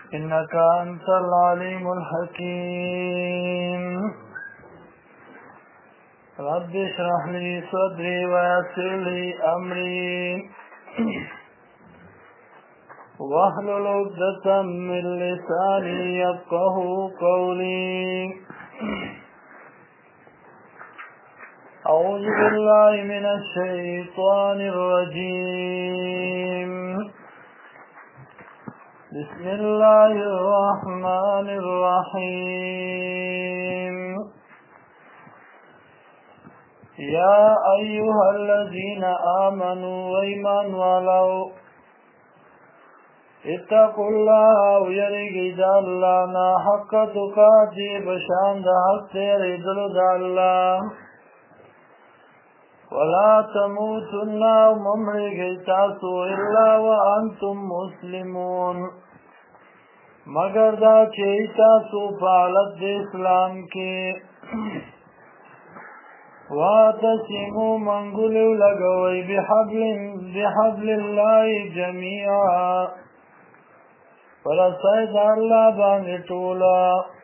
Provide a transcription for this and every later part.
إنك أنت العليم الحكيم رب اشرح لي صدري ويسر لي أمري واحلل عقدة من لساني يفقهوا قولي أعوذ بالله من الشيطان الرجيم بسم الله الرحمن الرحيم يا أيها الذين آمنوا وإيمان ولو اتقوا الله ويرجد الله حق تقاته بشان ده حق تيرجل ده الله ولا تموتن وممرق تاسو إلا وأنتم مسلمون مگر دا چه تاسو پالت دے اسلام کے واتسموا منگلو لگوئی بحبل اللہ جميعا فرسید اللہ باندې ټولا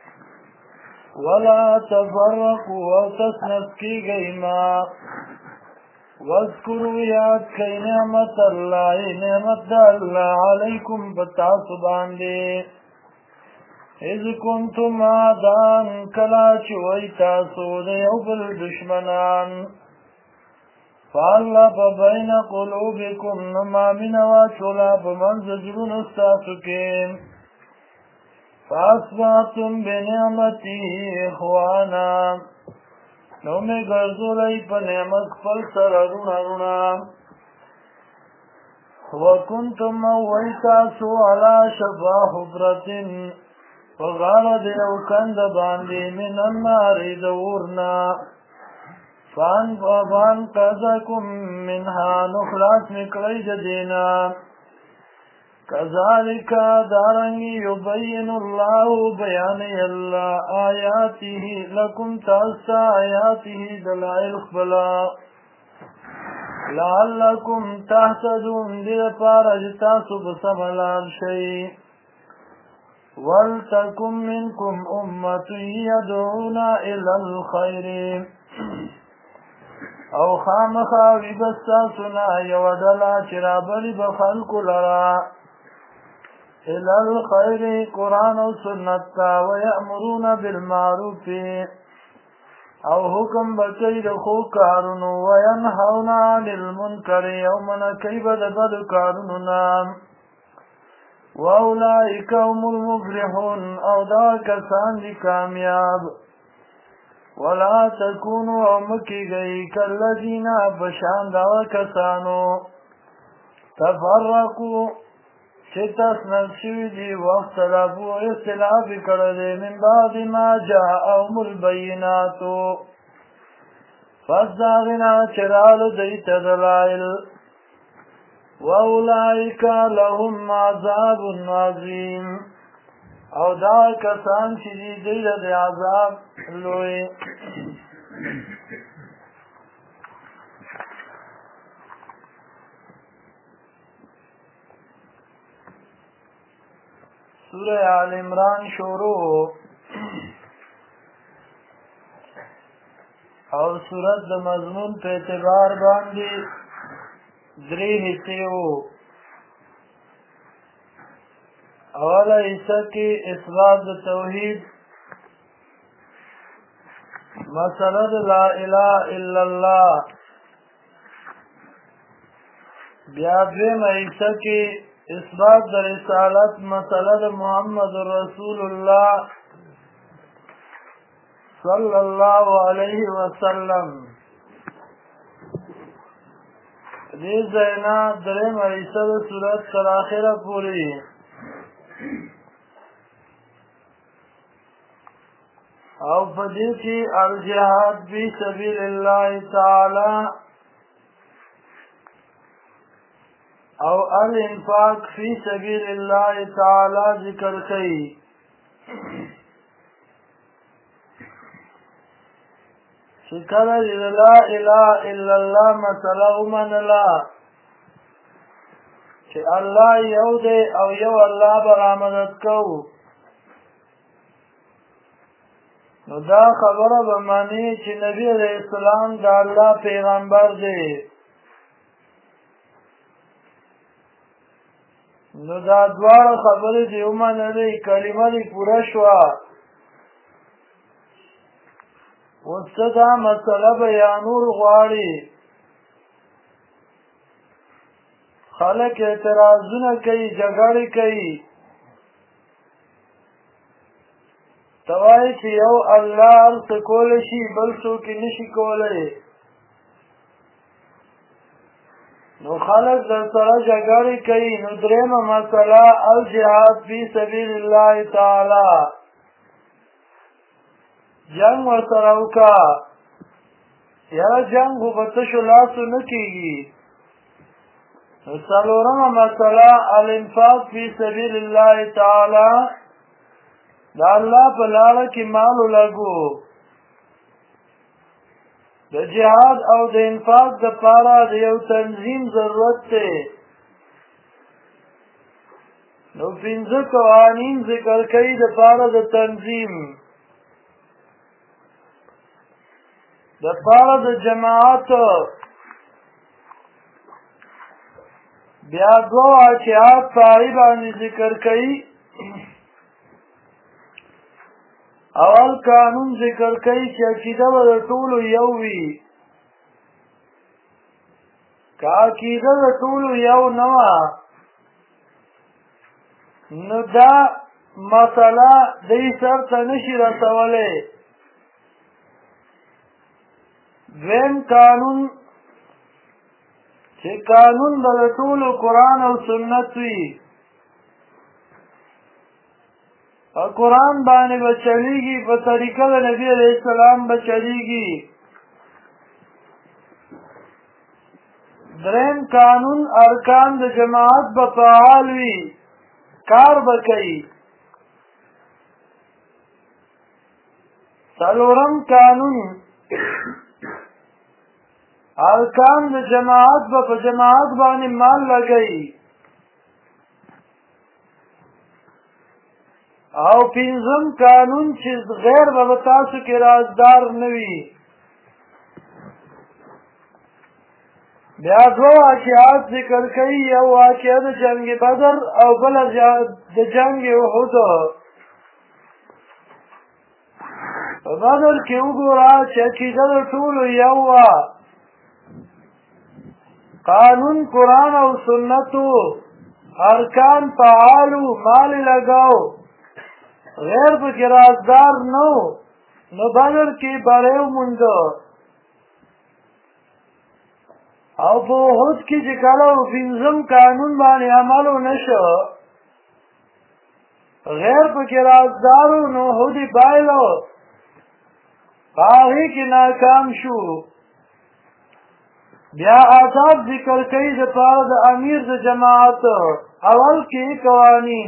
ولا تفرقوا وتصنف کی گئی ما واذکروا یاد کئی نعمت اللہ نعمت اللہ علیکم بتاسو باندې اذ کنتم عادان کلا چوئی تاسو دیو بالدشمنان فاللہ بین قلوبکم نما منوا چولا بمنز جلون استاسو کے فاسباتم بنعمتی اخوانا نو میں گرزو لئی پا نعمت فل سر رونا رونا وکنتم موئی تاسو علا شفا حفرتن وغالا دیو کند باندی من النار دورنا فان قذکم منها نخلاص مکلی جدینا كذلك دارنگی یبین اللہ بیانی اللہ آیاته لکم تاستا آیاته دلائل خبلا لعلکم تحتدون دیر پارا جتاسو بسملال شئی ولتکم منکم امت یدعون الى الخیر او خامخاوی بستاسونا یودلا چرابلی بخلق لرا الى الخير قرآن و سنت ويأمرون بالمعروف او حکم بکی دخو کارنو وینحون عن المنکر یومنا کیب دبد کارنونا واولئک هم المفلحون او دا کسان دی کامیاب ولا تکونو امکی گئی کالذین بشان دا کسانو تفرقو چتاس نفسوی دی وقت لابو اختلاف کرده من بعد ما جاءهم البیناتو فصداغنا چرال دیت دلائل واولائک لهم عذاب عظیم او دا کسان چی دی دی عذاب لوی سورہ آل عمران شروع اور سورت د مضمون په اعتبار باندې درې حصے وو اوله حصہ کې اثبات د توحید مسله لا اله الا الله بیا دویمه حصہ کې اثبات در رسالت مسئلہ محمد رسول اللہ صلی اللہ علیہ وسلم دی زینا درے مریسہ صورت تر آخرہ پوری او فدی کی الجہاد فی سبیل اللہ تعالی او الانفاق فی سبیل اللہ تعالی ذکر کئی شکر لا الہ الا اللہ مسئلہ من لا چې الله یو دی او یو الله به رامدد کوو نو دا خبره به معنی چې نبی علیہ السلام د الله پیغمبر دی نو دا دواړه خبرې دې ومنلې کلمه دې پوره شوه اوس څه دا مسله بیانول غواړي خلک اعتراضونه کوي جګړې کوي ته وایې چې یو الله هر څه کولی شي بل څوک یې نشي کولی نو خلق در سره جګړې کوي نو درېمه مسله الجهاد فی سبیل الله تعالی جنګ ورسره وکړه یاره جنګ خو په تشو لاسو نه کېږي نو څلورمه مسله الانفاق فی سبیل الله تعالی د الله په لاره کې مال ولګو د جهاد او د انفاق دپاره د یو تنظیم ضرورت دی نو پنځه قوانین ذکر کوي دپاره د تنظیم دپاره د جماعت بیا دوه واقعات په هغې باندې ذکر کوي اول قانون ذکر کوي چې عقیده به د ټولو یو وي که عقیده د ټولو یو نه وه نو دا مسله دوی سر ته نشي رسولی دویم قانون چې قانون به د ټولو قرآن او سنت وي په قرآن باندې به چلیږي په طریقه د نبي علیه السلام به چلیږي دریم قانون ارکان د جماعت به فعال وي کار به کوي څلورم قانون ارکان د جماعت به په جماعت باندې مال لګوي او پنځم قانون چې غیر به تاسو کې رازدار نه وي بیا دوه واقعات ذکر کوي یو واقعه د جنگ بدر او بله د جنگ احد په بدر کې وګوره چې عقیده د ټولو یو وه قانون قرآن او سنتو ارکان فعالو مال لګاو غیر پکې رازدار نو نو بدر کې بری ومونده او په احد کې چې کله پنځم قانون باندې عمل ونه شو غیر پکې رازدارو نو احد یې بایلو په هغې کې ناکام شو بیا آداب ذکر کوي دپاره د امیر د جماعت اول کې قوانین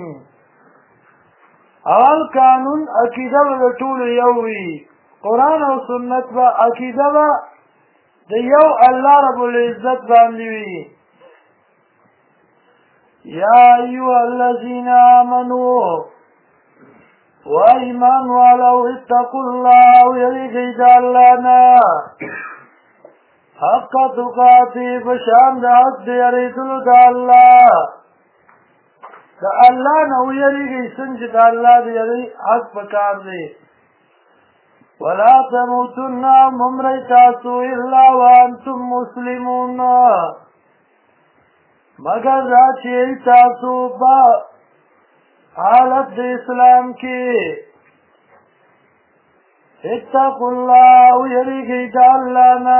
اول قانون عقیده به د ټولو یو وي قرآن او سنت به عقیده به د یو الله رب العزت باندې وي یا ایها الذین آمنوا و ایمان والو اتقوا الله ویریږئ د الله نه حق تقاتی بشان د حق د یریدلو د الله د الله نه ویریږئ څنګه چې د الله د یری حق پکار دی ولا تموتن ممرئ تاسو الا وانتم مسلمون مگر دا چې تاسو په حالت د اسلام کې اتقوا الله ویریږئ د الله نه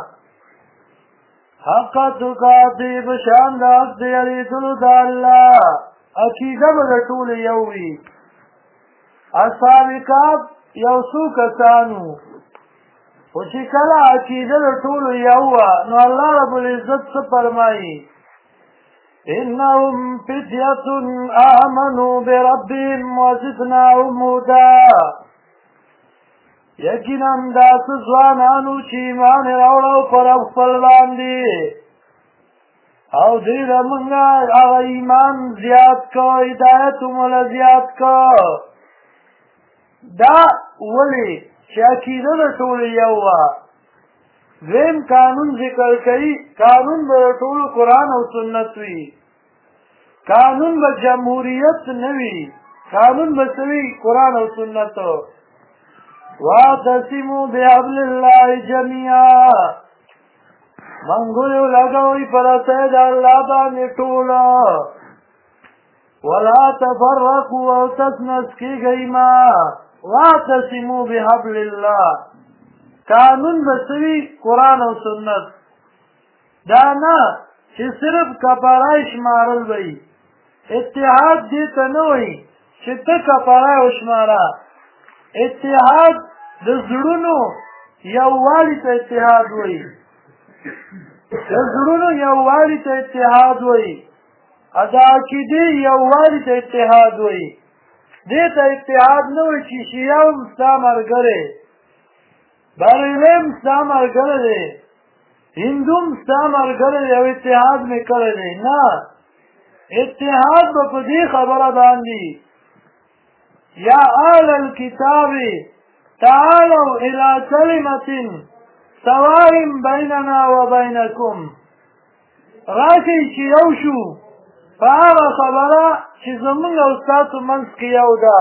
حق تقاتی بشان د حق د یریدلو د الله عقیده به د ټولو یو وي اصحاب کهف یو څو کسانو خو چې کله عقیده د ټولو یو وه نو الله رب العزت څه فرمایي انهم فتیة آمنوا بربهم وزدناهم هدى یقینا داسې ځوانانو چې ایمان یې راوړی په رب خپل باندې او دې زمونږه هغه ایمان زیات کو هدایت مولا زیات کو دا ولې چې عقیده د ټول یو وه دویم قانون ذکر کوي قانون به د ټولو قرآن او سنت وي قانون به جمهوریت نه وي قانون به څه وي قرآن او سنت واعتصموا بحبل الله جميعا منګولو لګوئ پر سید الله باندې ټوله ولا تفرقوا او تسنس کیږئ ما واعتصموا بحبل الله قانون بسوی قرآن او سنت دا نه چې صرف کفاره شمارل وي اتحاد دې ته نه وي چې ته کفاره وشماره اتحاد د زړونو یووالي ته اتحاد وي د زړونو یووالي ته اتحاد وي د عقیدې یووالي ته اتحاد وي دې ته اتحاد نه وي چې شیعه هم ستا ملګری بریلۍ هم ستا ملګری دی هندو هم ستا ملګری دی او اتحاد مې کړی دی نه اتحاد به په دې خبره باندې یا اهل الكتاب تعالوا الى كلمة سواء بيننا وبينكم راشئ چې یو شو په هغه خبره چې زمونږ او ستاسو منځ کې یو ده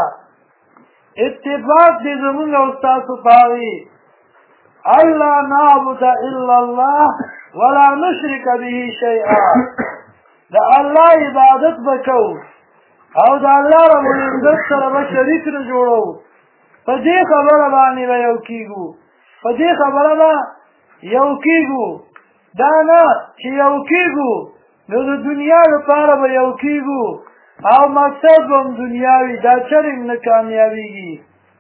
اتفاق دې زمونږ او ستاسو په هغې الله نعبد الا الله ولا نشرك به شيئا د الله عبادت به کوو او د الله رب العزت سره به شریک نه جوړو په دې خبره باندې به یو کېږو په دې خبره به یو کېږو دا نه چې یو کېږو نو د دنیا لپاره به یو کېږو او مقصد به هم دنیاوي دا چرې هم نه کامیابېږي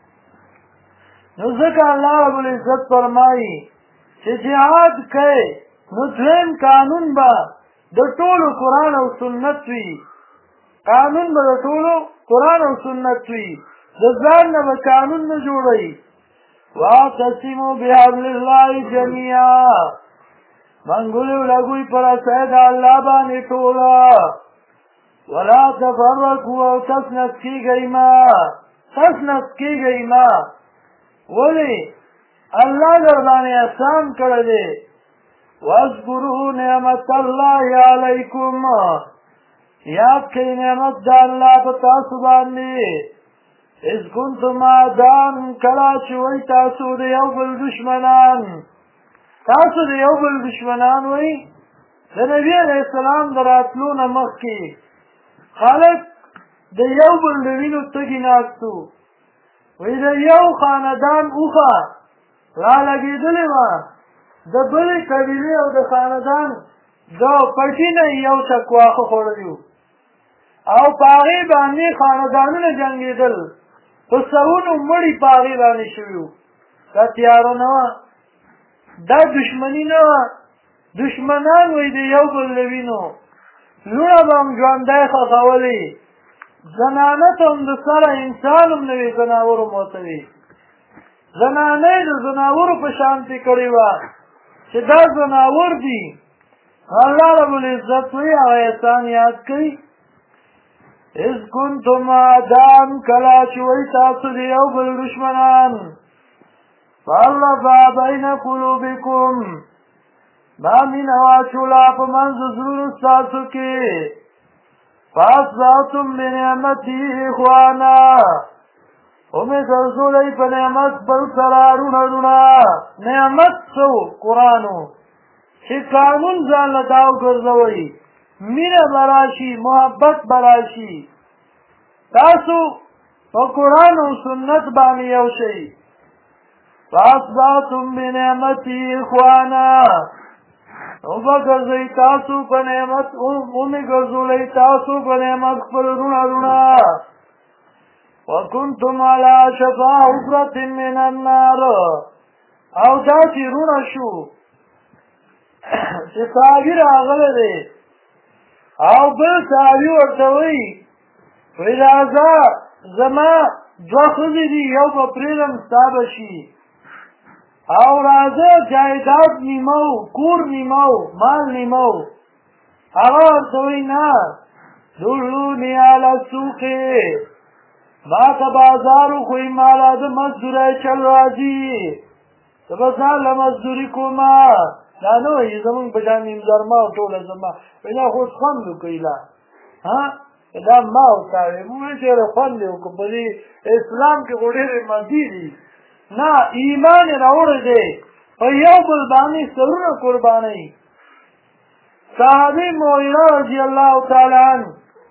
نو ځکه الله رب العزت فرمایي چې جهاد کوي نو دویم قانون به د ټولو قرآن او سنت وي قانون به د ټولو قرآن او سنت وي د ځان نه به قانون نه جوړوي واعتصموا بحبل الله جميعا منګولو لګوئ پر سید الله باندې ټوله ولا تفرقوا او تسنس کیږئ ما ولې الله در باندې احسان کړی دی واذکروا نعمت الله علیکم یاد کړئ نعمت د الله په تاسو باندې اذ کنتم اعداء کله چې وئ تاسو د یو بل دشمنان وئ د نبي علیه السلام د راتلو نه مخکې خلک د یو بل د وینو تږي ناستو وی د یو خاندان اوښه رالګېدلې وه د بلې قبیلې او د خاندان د پټي نه یو څک واښه خوړلي او په هغې باندې خاندانونه جنګېدل په سرونو مړي په هغې باندې شوي وو دا تیاره نه وه دا دشمني نه وه دشمنان وی د یو بل د وینو لوڼه به هم ژوندی ښخولې زنانه ته هم د سره انسان هم نه وي زناورو موته وي زنانه یې د زناورو په شانتې کړې وه چې دا زناور دي الله رب العزت وی هغه احسان یاد کوي اذ کنتم اعداء کله چې وئ تاسو د یو بل دشمنان فالف بین قلوبکم ما مینه واچوله په منځ د زړونو ستاسو کې فاصبحتم بنعمتي اخوانا ومې ګرځولئ په نعمت بل سره روڼه نعمت څه قرآن چې قانون ځان له دا وګرځوئ مینه به راشي محبت به راشي تاسو په قرآن او سنت باندې یو شئ فاصبحتم بنعمتي اخوانا وګرځئ تاسو په نعمت ومې ګرځولئ تاسو په نعمت خپل روڼه وکنتم علی شفا حفرة من النار او داسې روڼه شو چې صحابي راغلی دی او بل صحابي ورته وایي وایي راځه زما دوه ښځې دي یو به پرېږدم ستا به شي او راځه جایداد نیمه و کور نیمه و مال نیمه و هغه ورته وایي نه دلوني علی السوق ما ته بازار وښوئ ماله د مزدورۍ چل راځي زه به ځان له مزدوري کومه دا نه وایي زمونږ په شان نیمزرما او ټوله زما وایي دا خو اوس خوند وکړئ لا دا ما ورته وایي موږ چېرې خوند یې وکړو په دې اسلام کې خو ډېرې مزې دي نه ایمان یې راوړی دی په یو بل باندې سرونه قربانوي صحابي مغیره رضی الله تعالی عنه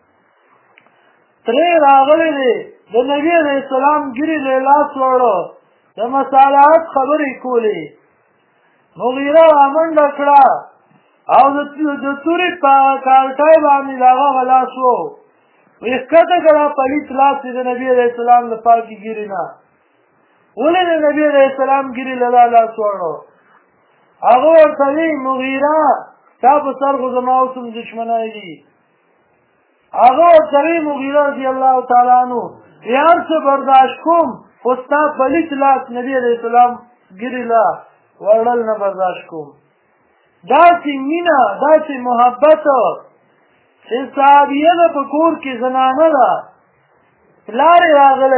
ترې راغلی دی د نبي علیه السلام ګیرې له لاس وړو د مصالحت خبرې کولې مغیره رامنډه کړه او د تورې په کالټۍ باندې د هغه لاس و ویې ښکته کړه پلیت لاس یې د نبي علیه السلام د پاکې ګیرې نه ولې د نبي علیه السلام ګیرې له لاس وړو هغه ورته وایي مغیره تا په سر خو زما اوس هم دشمنی دي هغه ورته وایي مغیره رضي الله تعالی عنه هر څه برداشت کوم خو ستا پلیت لاس نبي علیه السلام ګیرې له وړل نه برداشت کوم داسې مینه داسې محبت چې صحابیه ده په کور کې زنانه ده پلار یې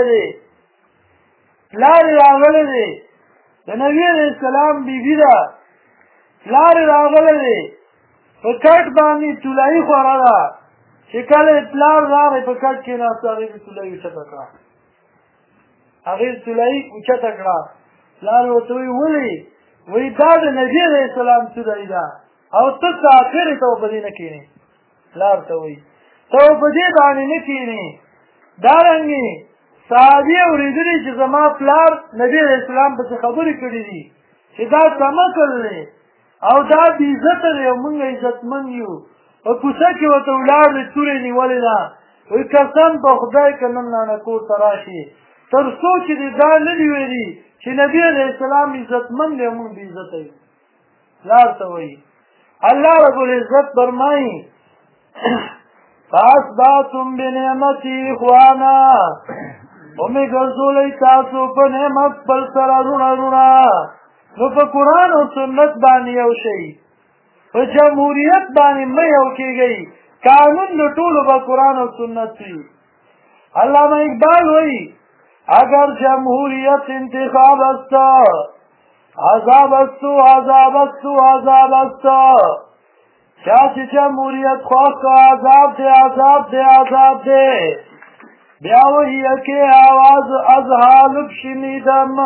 راغلی دی د نبي علیه السلام بیبي ده پلار یې راغلی دی په کټ باندې طلایي خوره ده چې کله پلار راغی په کټ کېناسته هغې مې طلایي اوچته کړه هغې طلایي اوچته کړه پلار یې ورته وایي ولې وایي دا د نبي علیه السلام طلایي ده او ته کافر یې ته په دې نه کښېنې پلار ته وایي ته په دې باندې نه کښېنې دارنګې صحابي اورېدلي چې زما پلار نبي علیه السلام پسې خبرې کړي دي چې دا تمکل دی او دا بې عزته دی او موږ عزتمند یو په کوڅه کې ورته ولاړ دی تورې نیولې ده وایي قسم په خدای که نن نانه کور ته راشي تر څو چې دې دا نه دي ویلي چې نبي علیه السلام عزتمند دی او موږ بې عزته یو پلار ته وایي الله رب العزت فرمایي فاصبحتم بنعمتي اخوانا ومې ګرځولی تاسو په نعمت خپل سره روڼه روڼه نو په قرآن او سنت باندې یو شئ په جمهوریت باندې مه یو کېږئ قانون د ټولو به قرآن او سنت وي علامه اقبال وایي اگر جمهوریت انتخاب است عذاب است عذاب است عذاب است چا چې جمهوریت خواه که عذاب دے عذاب دے عذاب دے بیا وحیه که آواز از حالب شنیدم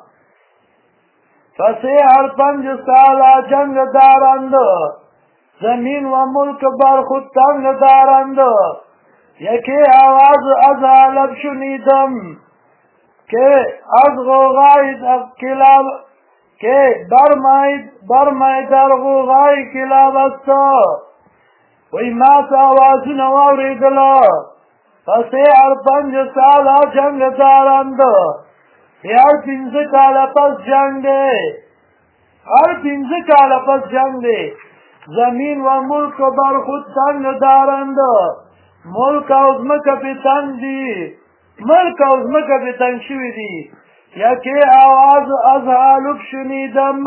پس هر 5 ساله جنگ دارند زمین و ملک بر خود تنگ دارند یکی آواز از حالب شنیدم که از غوغای کلاب که برمای در غوغای کلاب است وی ما تا آوازونه واورېدله پس هر 5 ساله جنگ دارند هر 15 کاله پس جنگ دی هر 15 کاله پس جنگ دی زمین و ملک بر خود تنگ دارند ملک او ځمکه پې تنگ دي ملک او ځمکه پې تنگ شوي دي یکی آواز از حالب شنیدم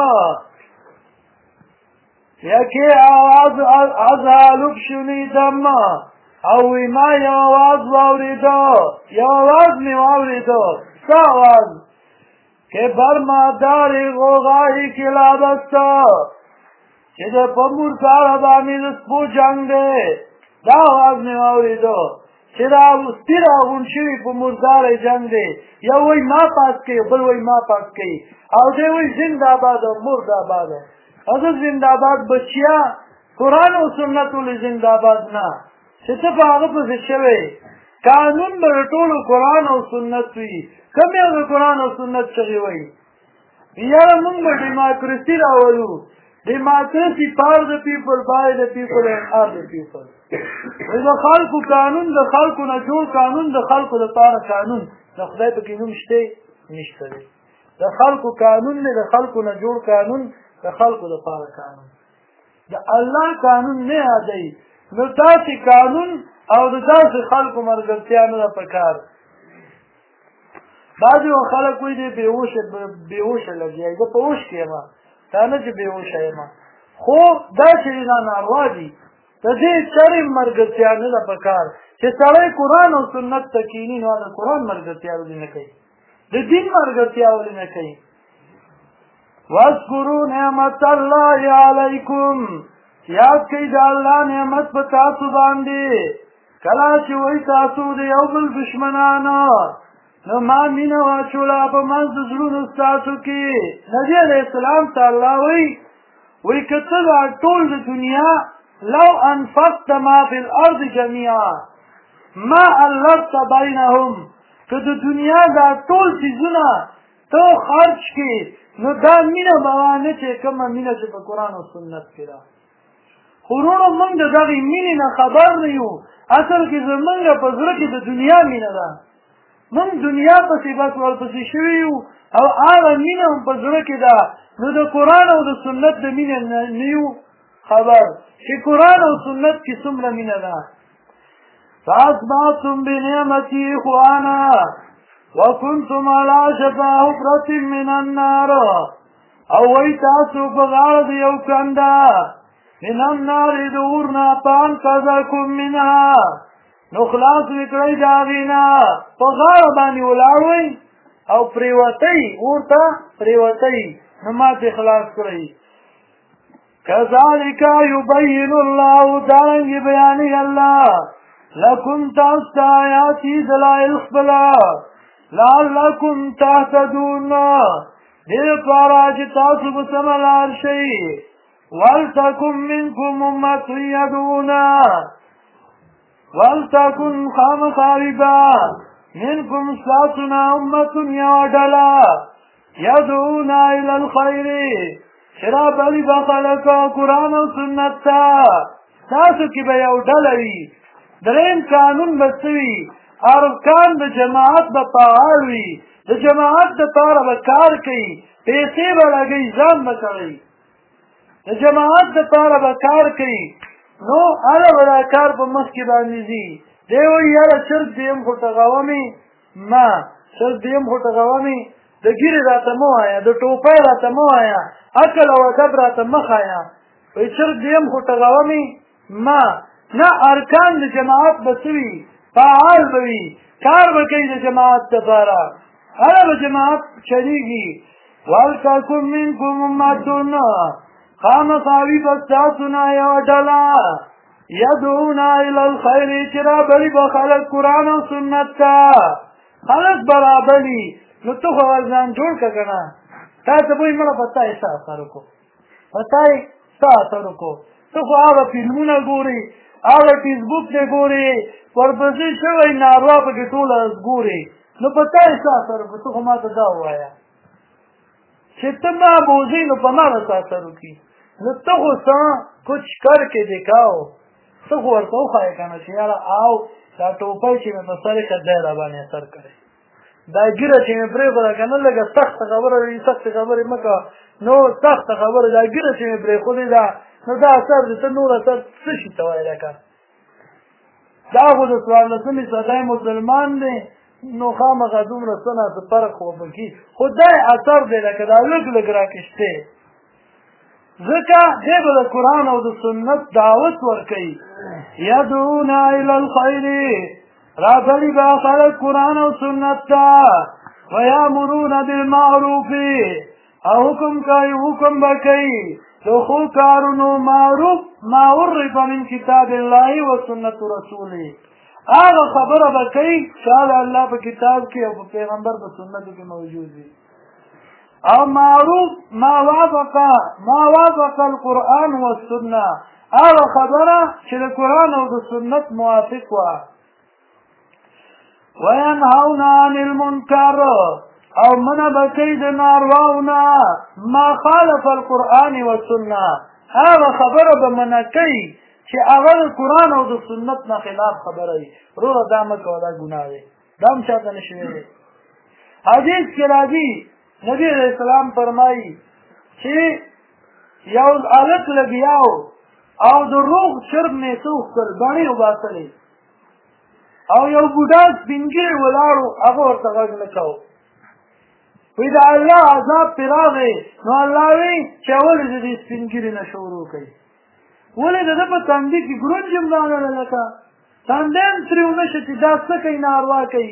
یکی آواز از حالب شنیدم او وی ما یو آواز واورېده یو آواز مې واورېده څه آواز که بر مادار غوغای کلاب است چې د په مرداره باندې د سپو جنګ دی دا آواز مې واورېده چې دا سپي راغونډ شوي په مرداره جنګ دی یو وایي ما پاس کوي بل وایي ما پاس کوي او دی وایي زنده‌باد او مرده‌باد حضرت زنده‌باد بچیا قرآن او سنت ولې زنده‌باد نه چې ته په هغه پسې شوی قانون به د ټولو قرآن او سنت وي کوم یو د قرآن او سنت چغې وایي یاره موږ به ډیموکراسي راولو ډیموکراسي فار د پیپل بای د پیپل اینډ آر د پیپل د خلکو قانون د خلکو نه جوړ قانون د خلکو دپاره قانون د خدای پکې نوم شته نشته دی د خلکو قانون دی د خلکو نه جوړ قانون د خلکو دپاره قانون د الله قانون نه یادوي نو داسې قانون او د داسې خلکو ملګرتیا نه ده پکار بعضې وخت خلک وایي دی بېهوشه لګیا زه په هوش کې یم دا نه چې بېهوشه یم خو دا چې دا ناروا دي د دې چرې ملګرتیا نه ده پکار چې سړی قرآن او سنت ته کښېني نو د قرآن ملګرتیا ولې نه کوي د دین ملګرتیا ولې نه کوي واذکروا نعمت الله علیکم یاد کړئ د الله نعمت په تاسو باندې کله چې وایي تاسو د یو بل دشمنانو نو ما مینه واچوله په منځ د زړونو ستاسو کې نبي علیه السلام ته الله وایي که ته دا ټول د دنیا لو انفقت ما فی الارض جميعا ما الفت بینهم که د دنیا دا ټول څیزونه ته خرج کړې نو دا مینه به وانه چې کومه مینه چې په قرآن او سنت کې ده خو وروڼو موږ د دغې مینې نه خبر نه یو اصل کې زموږ په زړه کې د دنیا مینه ده موږ دنیا پسې بس ورپسې شوي یو او هغه مینه هم په زړه کې ده نو د قرآن او د سنت د مینې نه یو خبر چې قرآن او سنت کې څومره مینه ده فاصبحتم بنعمتي اخوانا وکنتم علی شفا حفرة من النار او وی تاسو په غاړه د یو کنده من النار د اور نه فانقذکم منها نو خلاص وکړئ د هغې نه په غاړه باندې ولاړ وئ او پرېوتئ اور ته پرېوتئ نو ماتې خلاص کړئ کذلک یبین الله دارنګې بیانوي الله لکم تاسو ته آیاتي دلایل خپله لعلکم تهتدون دې لپاره چې تاسو به سمه لار شئ ولتکن منکم امة یدعون ولتکن خامخا وي به منکم ستاسو نه امة یوه ډله یدعون الی الخیر چې رابلي به خلک قرآن او سنت ته تاسو کې به یو ډله وي درېیم قانون به څه وي ارکان د جماعت به فعال وي د جماعت دپاره به کار کوي پیسې به لګوي ځان به کوي د جماعت دپاره به کار کوي نو هله به دا کار په مخکې باندې ځي دی وایي یاره چرګ دې یم خو ټغومې ما چرګ دې یم خو ټغومې د ګیرې راته مه وایه د ټوپۍ راته مه وایه عقل او ادب راته مه ښایه وایي چرګ دې یم خو ټغومې ما نه ارکان د جماعت به څه وي فعال به وي کار به کوي د جماعت دپاره هله به جماعت چلیږي ولتکن منکم امة خامخا وي به ستاسو نه یوه ډله یدعون الی الخیر چې رابلي به خلک قرآن او سنت ته خلک به رابلي نو ته خو ځان جوړ که که نه تا ته به وایي مړه په تا یې څه اثر وکړو په تا یې څه اثر وکړو ته خو هغه فلمونه ګورې هغه فیسبوک دی ګورې ورپسې شوی ناروا پکې ټوله ګورې نو په تا یې څه اثر وکړو ته خو ما ته دا ووایه چې ته ما بوځې نو په ما به څه اثر وکړي نو ته خو څه کچ کر کې دکھاو ته خو ورته وښایه که نه چې یاره او دا ټوپۍ چې مې په سر ایښه دی راباندې اثر کړی دا ګیره چې مې پرېښوده که نه لږه سخته خبره وي سختې خبرې مه کوه نو سخته خبره دا ګیره چې مې پرېښودې ده نو دا اثر دی ته نور اثر څه شي ته وایې لکه دا خو د څوارلسمې صدۍ مسلمان دی نو خامخا دومره څه نه څه فرق خو پکې خو دا اثر دی لکه دا لږ لږ راکشتې ځکه دی به د قرآن او د سنت دعوت ورکوي یدعون الی الخیر رابلي به خلک قرآن او سنت ته ویامرون بالمعروف او حکم کوي حکم به کوي د ښو کارونو معروف ما عرف من کتاب الله و سنت رسوله هغه خبره به کوي چې الله په کتاب کې او په پیغمبر په سنتو کې موجود وي او معروف ما وافق القرآن والسنه هغه خبره چې د قرآن او د سنت موافق وه وینهون عن المنکر او منع به کوي د نارواونه ما خالف القرآن والسنه هغه خبره به منع کوي چې هغه د قرآن او د سنت نه خلاف خبره وي وروره دا مه کوه دا ګناه دی دا هم چاته نه شوی دی حدیث کې راځي نبی علیه السلام فرمایي چې یو هلک لګیاو او د روغ چرګ نه څه وکړل باڼې وباسلې او یو بوډا سپین ږیری ولاړو هغه ورته غږ نه کوو وی د الله عذاب پرې راغی نو الله وی چې ولې د دې سپین ږیري نه شروع کوي ولې د ده په تندي کې ګرونج هم رانغله لکه تندی هم ترې ونه شه چې دا څه کوي ناروا کوي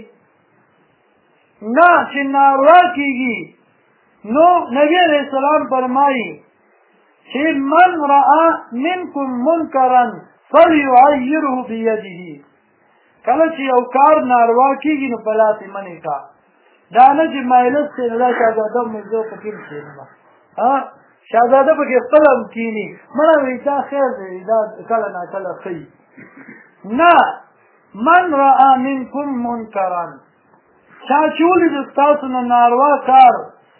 نه چې ناروا کېږي نو نبي علیه السلام فرمایي چې من رأى منکم منکرا فلیعیره بیده کله چې یو کار ناروا کېږي نو په لاس یې منې کا دا نه چې مایلس دی نو دا شهزاده مې زه پکې هم کښېنم شهزاده پکې خپله هم کښېني مړه وایي دا خیر دی دا کله ناکله ښیي نه من رأى منکم منکرا چا چې ولید ستاسو نه ناروا کار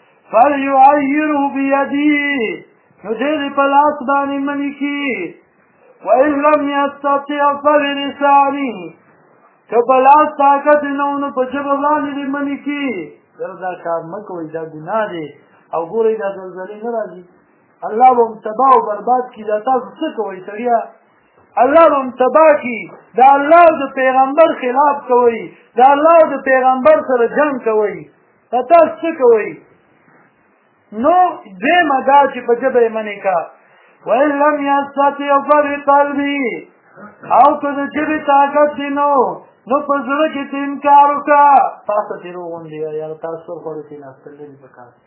فلیعیره بیدي نو دې دې په لاس باندې منې کړي وإن لم يستطع فبلسانه که په لاس طاقت نه و نو په ژبه باندې دې منې کړي یاره دا کار مه کوئ دا ګناه دی او ګورئ دا زلزلې نه راځي الله به هم تباه او برباد کړي دا تاسو څه کوئ سړیه الله به هم تباه کړي د الله او د پیغمبر خلاف کوئ د الله او د پیغمبر سره جنګ کوئ دا تاسو څه کوئ نو دیمه دا چې په ژبه یې منې کا وإن لم يستطع فبقلبه او که د ژبې طاقت دی نو په زړه کې ته انکار وکړه تاسو ترې وغوندې یاره تاسو خوړو کې ناستل لري په کار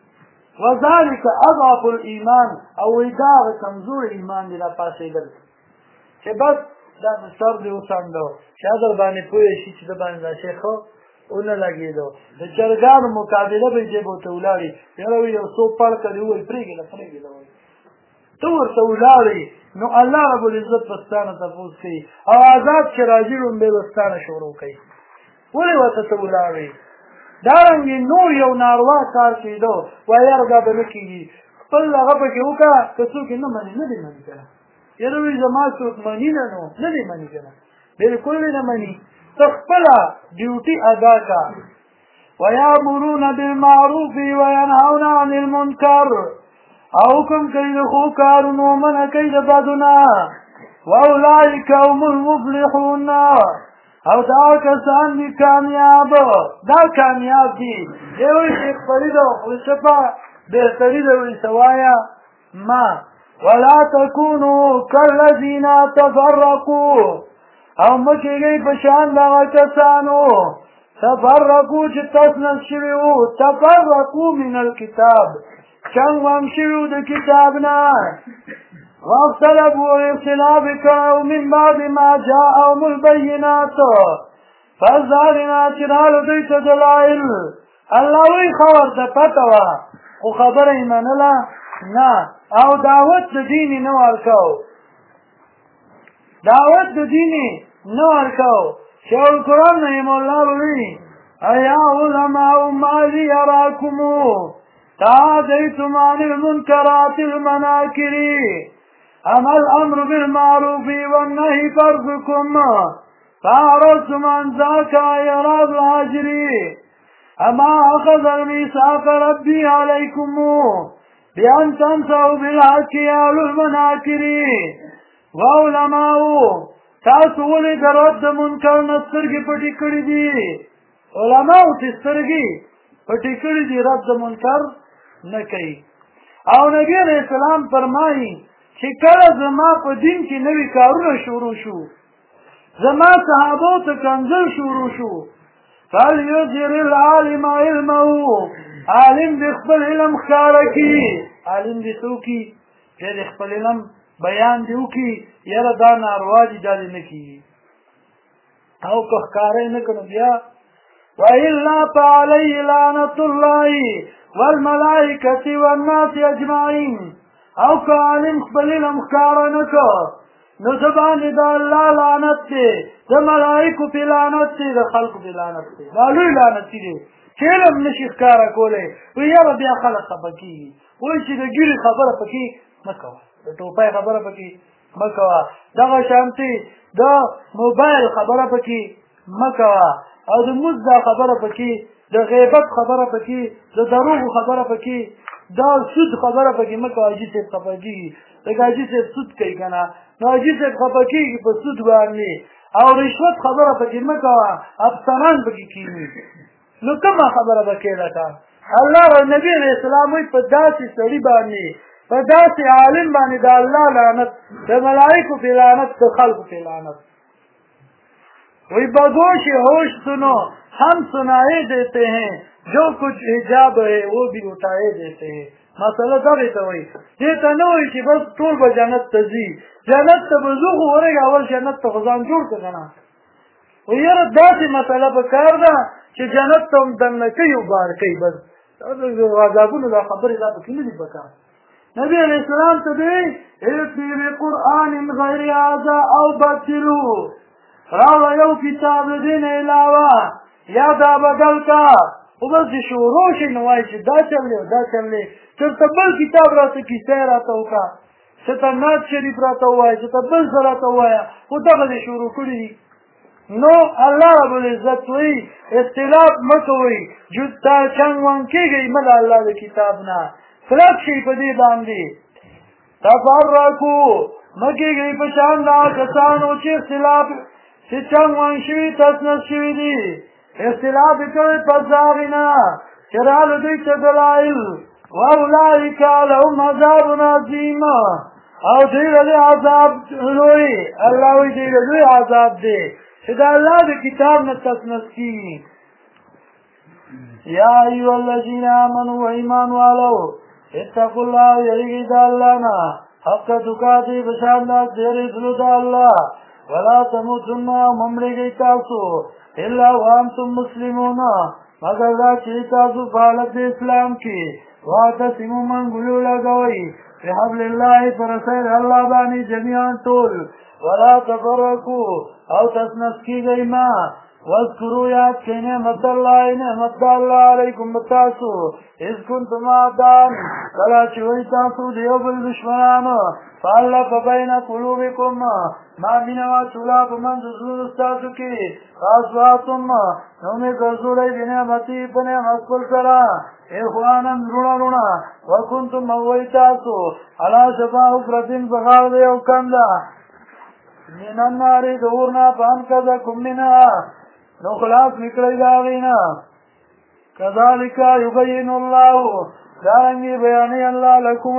وذلك اضعف الایمان او وایي دا هغه کمزور ایمان دی را پاڅېدل چې بس دا سر دې وڅنډه چا در باندې پوه شي چې د باندې دا شی ښه ونه لګېدو د چرګانو مقابله به جیب ورته ولاړې یاره وایي یو څو پړکه دې ووایي پرېږده پرېږده وایي ته ورته ولاړې نو الله رب العزت به ستا نه تپوس کوي او عذاب چې راځي لومبې به ستا نه شروع کوي ولې ورته ته ولاړې دارنګې نور یو ناروا کار کېدو وایي یاره دا به نه کېږي خپل هغه پکې وکړه که څوک یې نه مني نه دې مني که نه یاره وایي زما څوک مني نه نو نه دې مني که نه بلکل دې نه مني ته خپله ډیوټي ادا کا ویامرون بالمعروف وینهون عن المنکر او حکم کوي د ښو کارونو منع کوي د بدو نه واولئک هم المفلحون او دا کسان دي کامیاب دا کامیاب دي دی وایي شیخ فرید او فلسفه بهتري ده وایي سوایا ما ولا تکونوا کالذین تفرقوا او مه کېږئ په شان دغه کسانو تفرقوا چې تسنس شوي وو تفرقوا من الکتاب چنګ وام شوي وو د کتاب نه واختلفوا اختلاف کړو من بعد ما جاءهم البینات فالظاهرنا چې راغلو دوی ته دلایل الله وایي ښه ورته پته وه خو خبره یې منله نه او دعوت د دین یې نه ورکو دعوت د دین یې نه ورکو شیخ القرآن رحمه الله وایي ایا علماء ما لي اراکم تعادیتم عن المنکرات المناکر اما الامر بالمعروف والنهي فرضكم فاعرضتم عن ذاك اعراض الهجر اما اخذ الميثاق ربي عليكم بان تنسوا بالحق اهل المناكر وعلماء تاسو ولې د رد منکر نه سترګې پټې کړې دي علماو چې سترګې پټې کړې دي رد منکر نه کوي او نبي علیه السلام فرمایي چې کله زما په دین کې نوي کارونه شروع شو زما صحابو ته کنځل شروع شو فلیظهر العالم علمه عالم دې خپل علم ښکاره کړي عالم دې څه وکړي چې د خپل علم بیان دی وکړي یاره دا ناروا دي دا دې نه کېږي او که ښکاره یې نه کړو بیا وإلا فعليه لعنة الله والملائكة والناس أجمعين او که عالم خپل علم ښکاره نه کړ نو زه باندې د الله لعنت دی د ملایکو پې لعنت دی د خلکو پې لعنت دی دا لوی لعنتي دی چې علم نشي ښکاره کولی وایي یاره بیا خلک خفه کېږي وایي چې د ګیرې خبره پکې مه کوه د ټوپۍ خبره پکې مه کوه دغه شانتې د موبایل خبره پکې مه کوه او د مزد دا خبره پکې د غیبت خبره پکې د دروغو خبره پکې دا سود خبره پکې مه کوه حاجي صاحب خفه کېږي لکه حاجي صاحب سود کوي که نه نو حاجي صاحب خفه کېږي په سود باندې او رشوت خبره پکې مه کوه افسران پکې کېني نو کومه خبره به کې لکه الله او نبي علیه السلام وایي په داسې سړي باندې په داسې عالم باندې د الله لعنت، د ملائکو پې لعنت، د خلقو پې لعنت. وہی بدوش ہوش سنو ہم سنائے دیتے ہیں جو کچھ حجاب ہے وہ بھی اٹھائے دیتے ہیں. مسئلہ دغه ته وایي، دې ته نه وایي چې بس ټول به جنت ته ځي. جنت ته به ځو خو ورېږه اول جنت ته خو ځان جوړ کړه که نه. وایي یاره داسې مسئله په کار ده چې جنت ته هم دننه کوي او بار کوي. بس عذابونو دا خبرې دا پکې نه دي په کار. نبی علیہ السلام ته دی ائتی بقرآن غیر هذا او بدلو، راوړه یو کتاب د دې نه علاوه یا دا بدل کا. خو بس چې شروع شي نو وایي چې دا چل دی دا چل دی. چېرته بل کتاب راته کیسه یې راته وکړه، چېرته نعت شریف راته ووایه، چېرته بل څه راته ووایه، خو دغه دې شروع کړي دي. نو الله رب العزت وایي اختلاف مه کوئ، جدا چنګ ونګ کېږئ مه د الله د کتاب نه، کلک شئ په دې باندې. تفرقو مه کېږئ په شان د هغه کسانو چې اختلاف چې چنګ ونګ شوي تسنس شوي دي، اختلاف یې کوئ پس د هغې نه چې راغله دوی ته دلایل. واولئک لهم عذاب عظیم، او دوی له دې عذاب لوی، الله وایي دوی له لوی عذاب دی چې د الله د کتاب نه تسنس کېږي. یا ایها الذین آمنوا ایمان والو اتقوا الله یریږئ د الله نه حق تقاته په شان د یریدلو د الله، ولا تموتن مه مړېږئ تاسو الا وانتم مسلمون مگر دا چې تاسو په حالت د اسلام کې. واعتصموا منګلو لګوئ بحبل الله پر سیر الله باندې جمیعا ټول، ولا تفرقوا او تسنس کېږئ مه. واذکروا یاد کړئ نعمت الله علیکم بتاسو اذ کنتم اعداء کله چې وئ تاسو د یو بل دشمنانو، فالف بین قلوبکم ما مینه واچوله په منځ د زړونو ستاسو کې، فاصبحتم نو مې ګرځولی بنعمتي په نعمت خپل سره اخوانا وروڼه وکنتم او وئ تاسو علی شفا حفرة په غاړه د یو کنده من النار د اور نه فانقذکم منها نو خلاص نکړئ د هغې نه. کذلک یبین الله دارنګې بیانوي الله لکم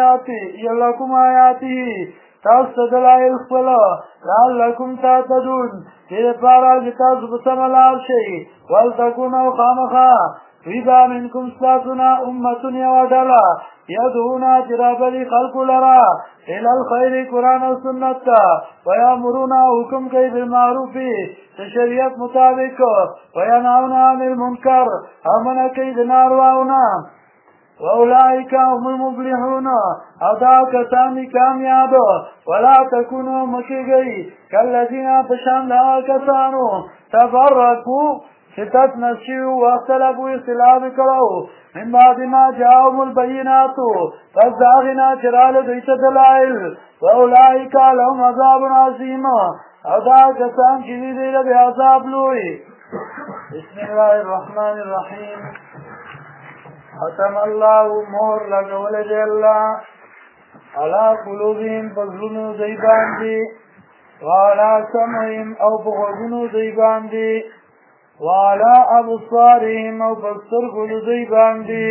آیاته تاسو ته دلایل خپل لعلکم تهتدون دې دپاره چې تاسو په سمه لار شئ. ولتکون او خامخا وي به منکم ستاسو نه امتون یوه ډله یدعونه چې رابلي خلکو لره الی الخیر قرآن او سنت ته ویامرونه حکم کوي بالمعروف د شریعت مطابق وینهونه عن المنکر او منع کوي د نارواونه. واولئک هم المفلحون او دا کسان دي کامیاب. ولا تکونو مه کېږئ کالذین په شان د هغه کسانو تفرقوا چې تسنس شوي واختلفوا اختلاف یې کړی من بعد ما جاءهم البینات پس د هغې نه چې راغله دوی ته دلایل. واولئک لهم عذاب عظیم او دا کسان چې دي دوی له بې عذاب لوی. بسم الله الرحمن الرحیم. ختم الله مهر لګولی دی الله علی قلوبهم په زړونو دوی باندې وعلی سمعهم او په غوږونو دوی باندې وعلى ابصارهم او بسترګو دوی باندې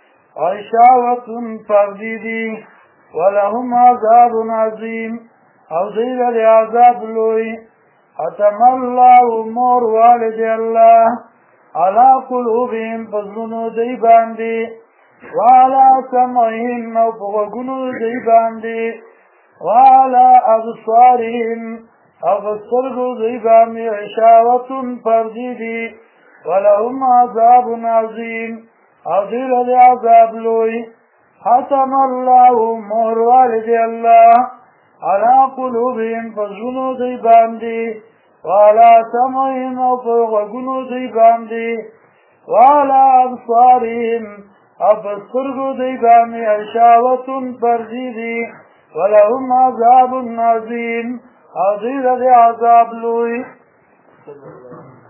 غشاوة پردې دي ولهم عذاب عظیم او دوی له عذاب لوی. ختم الله مهر والد الله علی قلوبهم په زړونو دوی باندې وعلى سمعهم او په غوږونو دوی باندې وعلى ابصارهم او بسترګو دوی باندې غشاوة پردې دي ولهم عذاب عظیم او دوی له عذاب لوی. ختم الله مهر والد الله علی قلوبهم په زړونو دوی باندې وعلى سمعهم او په غوږونو دوی باندې وعلى ابصارهم او په سترګو دوی باندې غشاوة پردې دي ولهم عذاب عظیم او دوی له عذاب لوی.